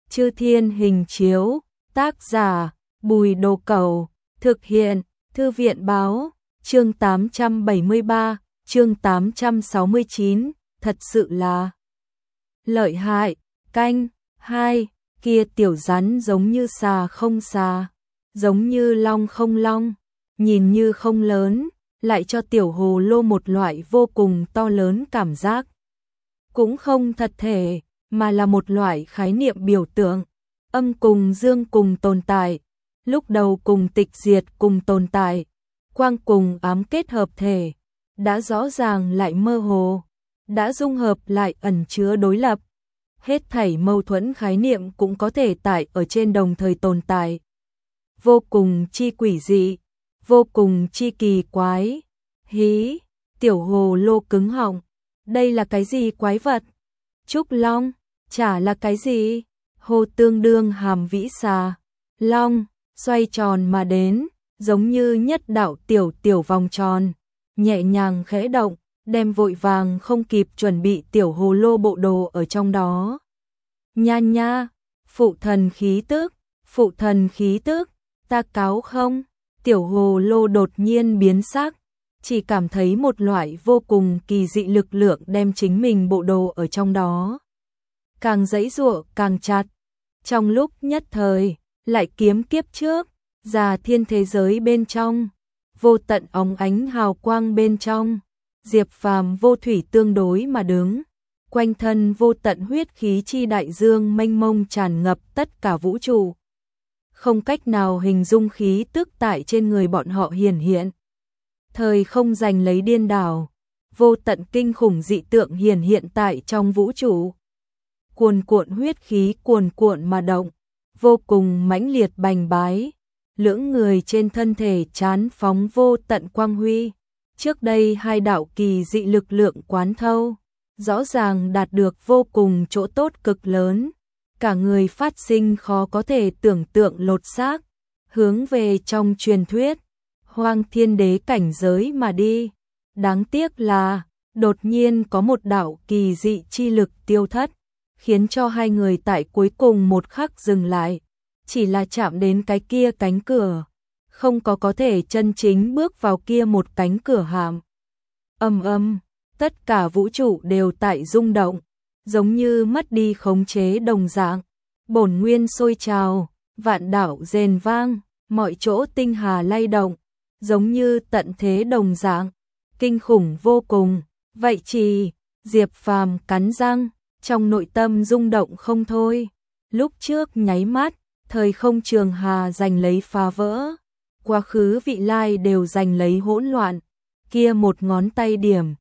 Chư Thiên Hình Chiếu, tác giả Bùi Đồ Cẩu, thực hiện Thư viện Báo, chương 873, chương 869, thật sự là lợi hại. Canh 2, kia tiểu rắn giống như xà không xà, giống như long không long, nhìn như không lớn, lại cho tiểu hồ lô một loại vô cùng to lớn cảm giác. Cũng không thật thể, mà là một loại khái niệm biểu tượng, âm cùng dương cùng tồn tại, lúc đầu cùng tịch diệt cùng tồn tại, quang cùng ám kết hợp thể, đã rõ ràng lại mơ hồ, đã dung hợp lại ẩn chứa đối lập. Hết thảy mâu thuẫn khái niệm cũng có thể tại ở trên đồng thời tồn tại. Vô cùng chi quỷ dị, vô cùng chi kỳ quái. Hí, tiểu hồ lô cứng họng, đây là cái gì quái vật? Trúc long, chả là cái gì? Hồ tương đương hàm vĩ xà, long, xoay tròn mà đến, giống như nhất đạo tiểu vòng tròn, nhẹ nhàng khẽ động, đem vội vàng không kịp chuẩn bị tiểu hồ lô bộ đồ ở trong đó. Nha nha, phụ thần khí tức, ta cáo không? Tiểu hồ lô đột nhiên biến sắc, chỉ cảm thấy một loại vô cùng kỳ dị lực lượng đem chính mình bộ đồ ở trong đó. Càng giãy giụa càng chặt, trong lúc nhất thời, lại kiếm kiếp trước, già thiên thế giới bên trong, vô tận óng ánh hào quang bên trong, Diệp Phàm vô thủy tương đối mà đứng, quanh thân vô tận huyết khí chi đại dương mênh mông tràn ngập tất cả vũ trụ. Không cách nào hình dung khí tức tại trên người bọn họ hiển hiện. Thời không giành lấy điên đảo, vô tận kinh khủng dị tượng hiển hiện tại trong vũ trụ. Cuồn cuộn huyết khí cuồn cuộn mà động, vô cùng mãnh liệt bành bái, lưỡng người trên thân thể chán phóng vô tận quang huy. Trước đây hai đạo kỳ dị lực lượng quán thâu, rõ ràng đạt được vô cùng chỗ tốt cực lớn, cả người phát sinh khó có thể tưởng tượng lột xác, hướng về trong truyền thuyết Hoang Thiên Đế cảnh giới mà đi. Đáng tiếc là đột nhiên có một đạo kỳ dị chi lực tiêu thất, khiến cho hai người tại cuối cùng một khắc dừng lại, chỉ là chạm đến cái kia cánh cửa, không có thể chân chính bước vào kia một cánh cửa hàm. Tất cả vũ trụ đều tại rung động, giống như mất đi khống chế đồng dạng, bổn nguyên sôi trào, vạn đạo rền vang, mọi chỗ tinh hà lay động, giống như tận thế đồng dạng, kinh khủng vô cùng. Vậy chỉ, Diệp Phàm cắn răng, trong nội tâm rung động không thôi. Lúc trước nháy mắt, thời không trường hà giành lấy phá vỡ, quá khứ vị lai đều giành lấy hỗn loạn, kia một ngón tay điểm,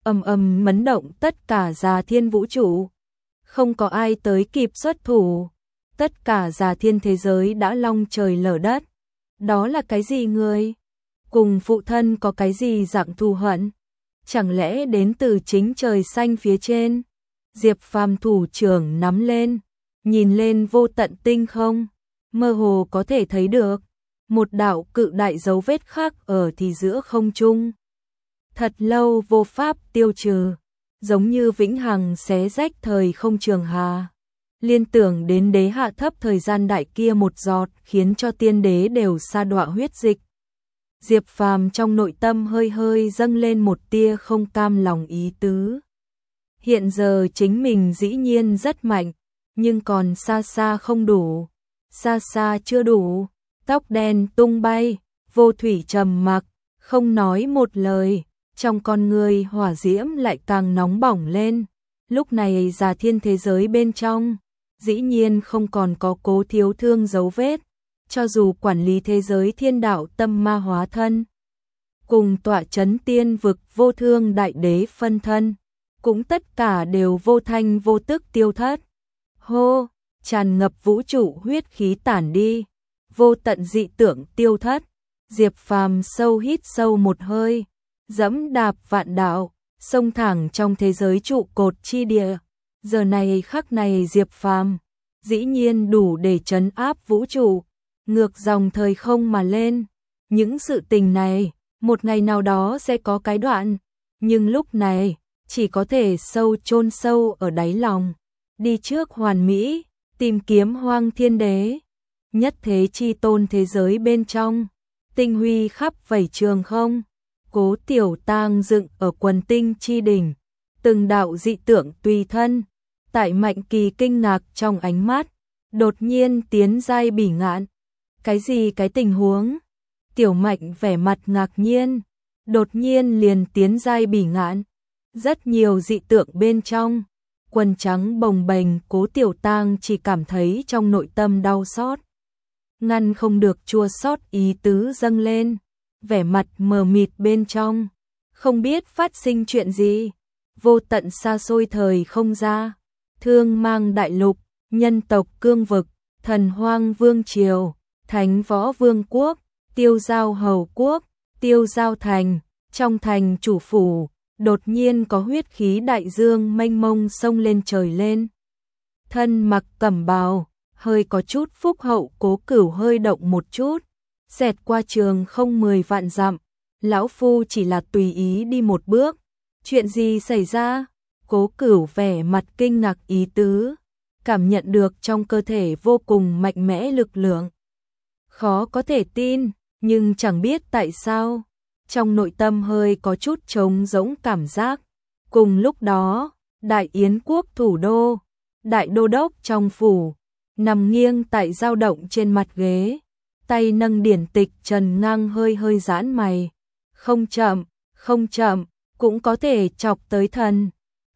mấn động tất cả già thiên vũ trụ. Không có ai tới kịp xuất thủ, tất cả già thiên thế giới đã long trời lở đất. Đó là cái gì người? Cùng phụ thân có cái gì dạng thù hận? Chẳng lẽ đến từ chính trời xanh phía trên? Diệp Phàm thủ trưởng nắm lên, nhìn lên vô tận tinh không, mơ hồ có thể thấy được một đạo cự đại dấu vết khác ở thì giữa không trung. Thật lâu vô pháp tiêu trừ, giống như vĩnh hằng xé rách thời không trường hà. Liên tưởng đến đế hạ thấp thời gian đại kia một giọt, khiến cho tiên đế đều sa đọa huyết dịch. Diệp Phàm trong nội tâm hơi hơi dâng lên một tia không cam lòng ý tứ. Hiện giờ chính mình dĩ nhiên rất mạnh, nhưng còn xa xa không đủ, xa xa chưa đủ. Tóc đen tung bay, vô thủy trầm mặc, không nói một lời, trong con người hỏa diễm lại càng nóng bỏng lên. Lúc này già thiên thế giới bên trong, dĩ nhiên không còn có Cố Thiếu Thương dấu vết, cho dù quản lý thế giới thiên đạo tâm ma hóa thân, cùng tọa chấn tiên vực vô thương đại đế phân thân, cũng tất cả đều vô thanh vô tức tiêu thất. Hô, tràn ngập vũ trụ huyết khí tản đi, vô tận dị tượng tiêu thất. Diệp Phàm sâu hít sâu một hơi, dẫm đạp vạn đạo, xông thẳng trong thế giới trụ cột chi địa. Giờ này khắc này Diệp Phàm dĩ nhiên đủ để trấn áp vũ trụ, ngược dòng thời không mà lên. Những sự tình này, một ngày nào đó sẽ có cái đoạn, nhưng lúc này chỉ có thể chôn sâu ở đáy lòng. Đi trước hoàn mỹ, tìm kiếm Hoang Thiên Đế, nhất thế chi tôn thế giới bên trong, tinh huy khắp vảy trường không. Cố Tiểu Tang dựng ở quần tinh chi đỉnh, từng đạo dị tượng tùy thân, tại Mạnh Kỳ kinh ngạc trong ánh mắt, đột nhiên tiến giai bỉ ngạn. Cái gì cái tình huống? Tiểu Mạnh vẻ mặt ngạc nhiên, đột nhiên liền tiến giai bỉ ngạn. Rất nhiều dị tượng bên trong, quần trắng bồng bềnh, Cố Tiểu Tang chỉ cảm thấy trong nội tâm đau xót. Ngăn không được chua xót ý tứ dâng lên, vẻ mặt mờ mịt bên trong, không biết phát sinh chuyện gì. Vô tận xa xôi thời không ra, Thương Mang đại lục, nhân tộc cương vực, Thần Hoang vương triều, Thánh Võ vương quốc, Tiêu Giao hầu quốc, Tiêu Giao thành, trong thành chủ phủ, đột nhiên có huyết khí đại dương mênh mông sông lên trời lên. Thân mặc cẩm bào, hơi có chút phúc hậu, Cố Cửu hơi động một chút, xẹt qua trường không 10 vạn dặm, lão phu chỉ là tùy ý đi một bước. Chuyện gì xảy ra? Cố Cửu vẻ mặt kinh ngạc ý tứ, cảm nhận được trong cơ thể vô cùng mạnh mẽ lực lượng. Khó có thể tin, nhưng chẳng biết tại sao, trong nội tâm hơi có chút trống rỗng cảm giác. Cùng lúc đó, Đại Yến quốc thủ đô, Đại đô đốc trong phủ, nằm nghiêng tại dao động trên mặt ghế, tay nâng điển tịch, Trần Ngang hơi hơi giãn mày. Không chậm, cũng có thể chọc tới thần.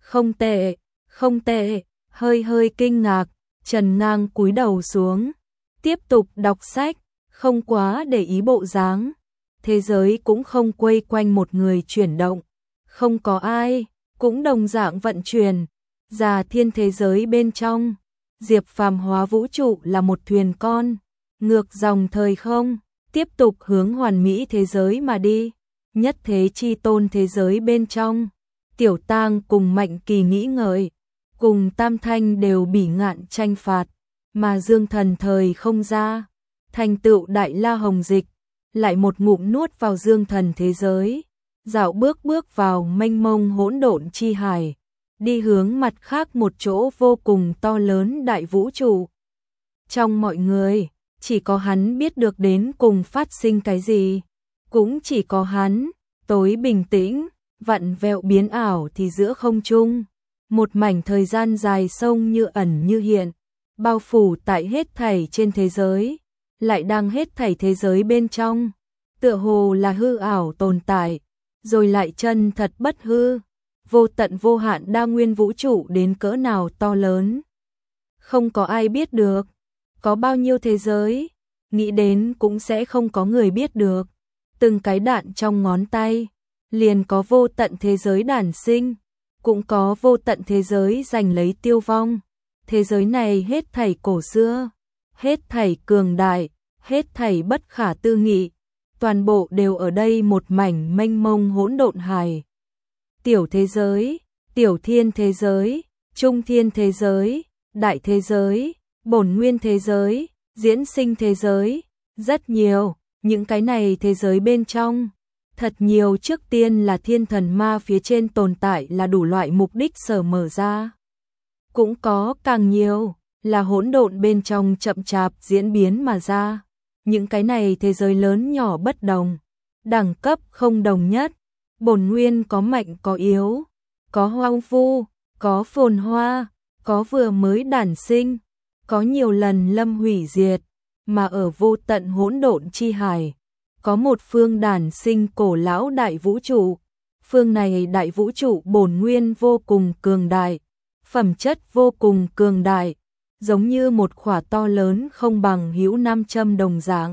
Không tệ, hơi hơi kinh ngạc, Trần Ngang cúi đầu xuống, tiếp tục đọc sách, không quá để ý bộ dáng. Thế giới cũng không quay quanh một người chuyển động, không có ai, cũng đồng dạng vận chuyển. Già thiên thế giới bên trong, Diệp Phàm hóa vũ trụ là một thuyền con, ngược dòng thời không, tiếp tục hướng hoàn mỹ thế giới mà đi. Nhất thế chi tôn thế giới bên trong, Tiểu Tang cùng Mạnh Kỳ nghĩ ngợi, cùng Tam Thanh đều bỉ ngạn tranh phạt, mà Dương Thần thời không ra, thành tựu Đại La Hồng Dịch, lại một ngụm nuốt vào Dương Thần thế giới, dạo bước vào mênh mông hỗn độn chi hải, đi hướng mặt khác một chỗ vô cùng to lớn đại vũ trụ. Trong mọi người, chỉ có hắn biết được đến cùng phát sinh cái gì, cũng chỉ có hắn, tối bình tĩnh, vặn vẹo biến ảo thì giữa không trung, một mảnh thời gian dài sông như ẩn như hiện, bao phủ tại hết thảy trên thế giới, lại đang hết thảy thế giới bên trong, tựa hồ là hư ảo tồn tại, rồi lại chân thật bất hư, vô tận vô hạn đa nguyên vũ trụ đến cỡ nào to lớn. Không có ai biết được, có bao nhiêu thế giới, nghĩ đến cũng sẽ không có người biết được. Từng cái đạn trong ngón tay, liền có vô tận thế giới đản sinh, cũng có vô tận thế giới giành lấy tiêu vong. Thế giới này hết thảy cổ xưa, hết thảy cường đại, hết thảy bất khả tư nghị, toàn bộ đều ở đây một mảnh mênh mông hỗn độn hải. Tiểu thế giới, tiểu thiên thế giới, trung thiên thế giới, đại thế giới, bổn nguyên thế giới, diễn sinh thế giới, rất nhiều. Những cái này thế giới bên trong, thật nhiều trước tiên là thiên thần ma phía trên tồn tại là đủ loại mục đích sở mở ra. Cũng có càng nhiều, là hỗn độn bên trong chậm chạp diễn biến mà ra. Những cái này thế giới lớn nhỏ bất đồng, đẳng cấp không đồng nhất, bổn nguyên có mạnh có yếu, có hoang vu, có phồn hoa, có vừa mới đản sinh, có nhiều lần lâm hủy diệt. Mà ở vô tận hỗn độn chi hải, có một phương đản sinh cổ lão đại vũ trụ. Phương này đại vũ trụ bổn nguyên vô cùng cường đại, phẩm chất vô cùng cường đại, giống như một khỏa to lớn không bằng hữu nam châm đồng dạng.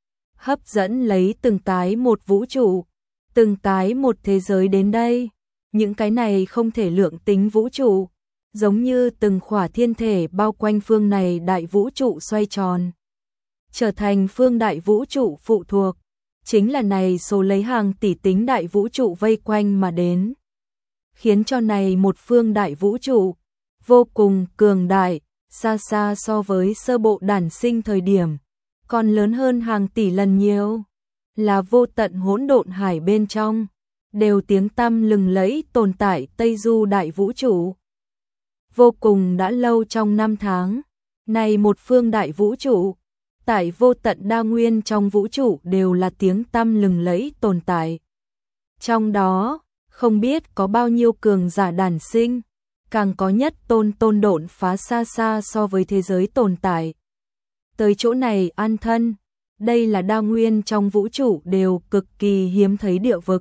Hấp dẫn lấy từng cái một vũ trụ, từng cái một thế giới đến đây. Những cái này không thể lượng tính vũ trụ, giống như từng khỏa thiên thể bao quanh phương này đại vũ trụ xoay tròn, trở thành phương đại vũ trụ phụ thuộc, chính là này số lấy hàng tỷ tính đại vũ trụ vây quanh mà đến, khiến cho này một phương đại vũ trụ vô cùng cường đại, xa xa so với sơ bộ đản sinh thời điểm, còn lớn hơn hàng tỷ lần nhiều, là vô tận hỗn độn hải bên trong, đều tiếng tăm lừng lẫy tồn tại Tây Du đại vũ trụ. Vô cùng đã lâu trong năm tháng, Này một phương đại vũ trụ, tại vô tận đa nguyên trong vũ trụ đều là tiếng tăm lừng lẫy tồn tại. Trong đó, không biết có bao nhiêu cường giả đản sinh, càng có nhất tôn độn phá xa xa so với thế giới tồn tại. Tới chỗ này an thân, đây là đa nguyên trong vũ trụ đều cực kỳ hiếm thấy địa vực.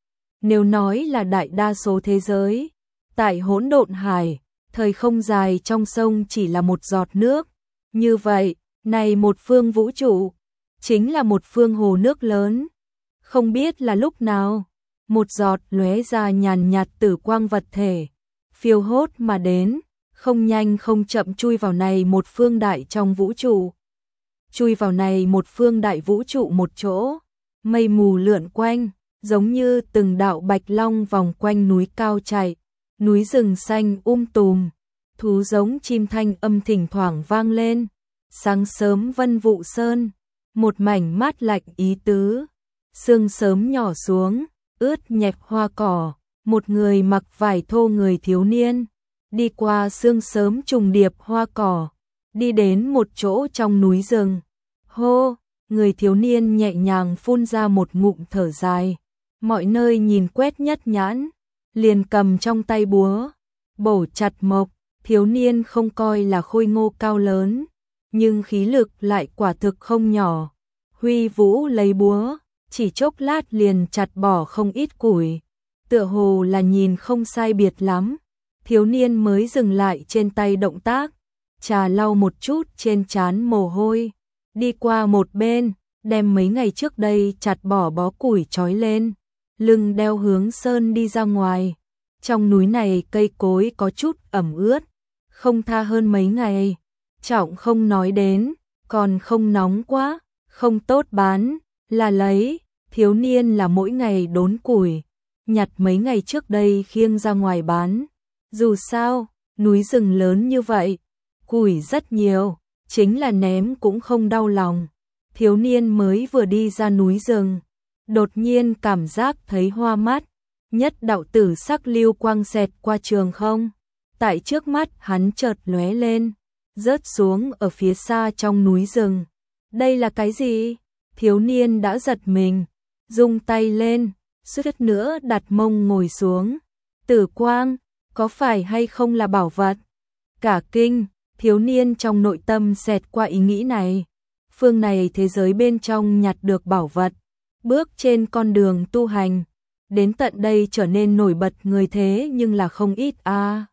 Nếu nói là đại đa số thế giới, tại hỗn độn hải, thời không dài trong sông chỉ là một giọt nước. Như vậy, này một phương vũ trụ, chính là một phương hồ nước lớn. Không biết là lúc nào, một giọt lóe ra nhàn nhạt tử quang vật thể, phiêu hốt mà đến, không nhanh không chậm chui vào này một phương đại trong vũ trụ. Chui vào này một phương đại vũ trụ một chỗ, mây mù lượn quanh, giống như từng đạo bạch long vòng quanh núi cao chạy, núi rừng xanh tùm, thú giống chim thanh âm thỉnh thoảng vang lên. Sáng sớm vân vụ sơn, một mảnh mát lạnh ý tứ, sương sớm nhỏ xuống, ướt nhẹp hoa cỏ, một người mặc vải thô người thiếu niên, đi qua sương sớm trùng điệp hoa cỏ, đi đến một chỗ trong núi rừng. Hô, người thiếu niên nhẹ nhàng phun ra một ngụm thở dài, mọi nơi nhìn quét nhất nhãn, liền cầm trong tay búa, bổ chặt mộc. Thiếu niên không coi là khôi ngô cao lớn, nhưng khí lực lại quả thực không nhỏ. Huy vũ lấy búa, chỉ chốc lát liền chặt bỏ không ít củi, tựa hồ là nhìn không sai biệt lắm. Thiếu niên mới dừng lại trên tay động tác, trà lau một chút trên trán mồ hôi, đi qua một bên, đem mấy ngày trước đây chặt bỏ bó củi trói lên, lưng đeo hướng sơn đi ra ngoài. Trong núi này cây cối có chút ẩm ướt, không tha hơn mấy ngày, trọng không nói đến, còn không nóng quá, không tốt bán, là lấy. Thiếu niên là mỗi ngày đốn củi, nhặt mấy ngày trước đây khiêng ra ngoài bán. Dù sao, núi rừng lớn như vậy, củi rất nhiều, chính là ném cũng không đau lòng. Thiếu niên mới vừa đi ra núi rừng, đột nhiên cảm giác thấy hoa mắt, nhất đạo tử sắc lưu quang xẹt qua trường không. Tại trước mắt hắn chợt lóe lên, rớt xuống ở phía xa trong núi rừng. Đây là cái gì? Thiếu niên đã giật mình, rung tay lên, suýt nữa đặt mông ngồi xuống. Tử quang, có phải hay không là bảo vật? Cả kinh, thiếu niên trong nội tâm xẹt qua ý nghĩ này. Phương này thế giới bên trong nhặt được bảo vật, bước trên con đường tu hành, đến tận đây trở nên nổi bật người thế nhưng là không ít a.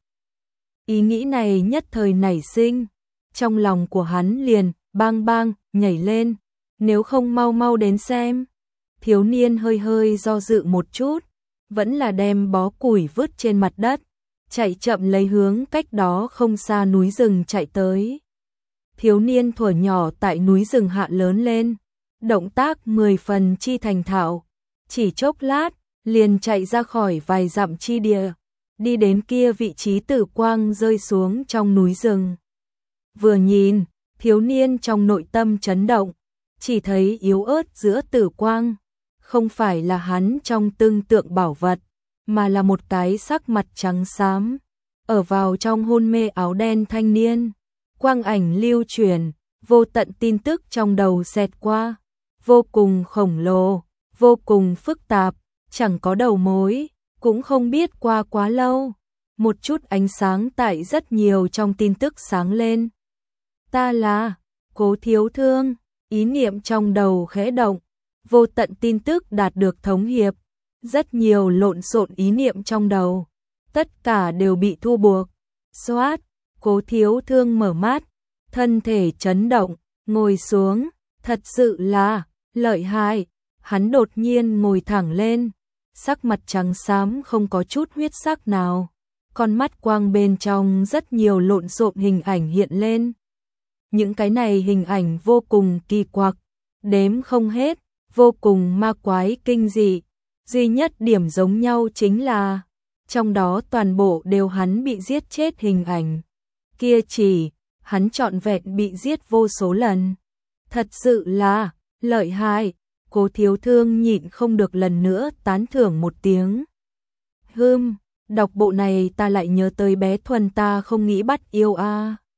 Ý nghĩ này nhất thời nảy sinh, trong lòng của hắn liền bang bang nhảy lên, nếu không mau mau đến xem. Thiếu niên hơi hơi do dự một chút, vẫn là đem bó củi vứt trên mặt đất, chạy chậm lấy hướng cách đó không xa núi rừng chạy tới. Thiếu niên thuở nhỏ tại núi rừng hạ lớn lên, động tác 10 phần chi thành thạo, chỉ chốc lát liền chạy ra khỏi vài dặm chi địa, đi đến kia vị trí tử quang rơi xuống trong núi rừng. Vừa nhìn, thiếu niên trong nội tâm chấn động, chỉ thấy yếu ớt giữa tử quang, không phải là hắn trong tương tượng bảo vật, mà là một cái sắc mặt trắng xám, ở vào trong hôn mê áo đen thanh niên. Quang ảnh lưu chuyển, vô tận tin tức trong đầu xẹt qua, vô cùng khổng lồ, vô cùng phức tạp, chẳng có đầu mối, cũng không biết qua quá lâu. Một chút ánh sáng tại rất nhiều trong tin tức sáng lên. Ta là Cố Thiếu Thương, ý niệm trong đầu khẽ động, vô tận tin tức đạt được thống hiệp, rất nhiều lộn xộn ý niệm trong đầu, tất cả đều bị thu buộc. Xoát, Cố Thiếu Thương mở mắt, thân thể chấn động, ngồi xuống, thật sự là lợi hại. Hắn đột nhiên ngồi thẳng lên, sắc mặt trắng xám không có chút huyết sắc nào, con mắt quang bên trong rất nhiều lộn xộn hình ảnh hiện lên. Những cái này hình ảnh vô cùng kỳ quặc, đếm không hết, vô cùng ma quái kinh dị. Duy nhất điểm giống nhau chính là, trong đó toàn bộ đều hắn bị giết chết hình ảnh. Kia chỉ, hắn trọn vẹn bị giết vô số lần. Thật sự là lợi hại. Cố Thiếu Thương nhịn không được lần nữa tán thưởng một tiếng. Đọc bộ này ta lại nhớ tới bé Thuần ta không nghĩ bắt yêu a.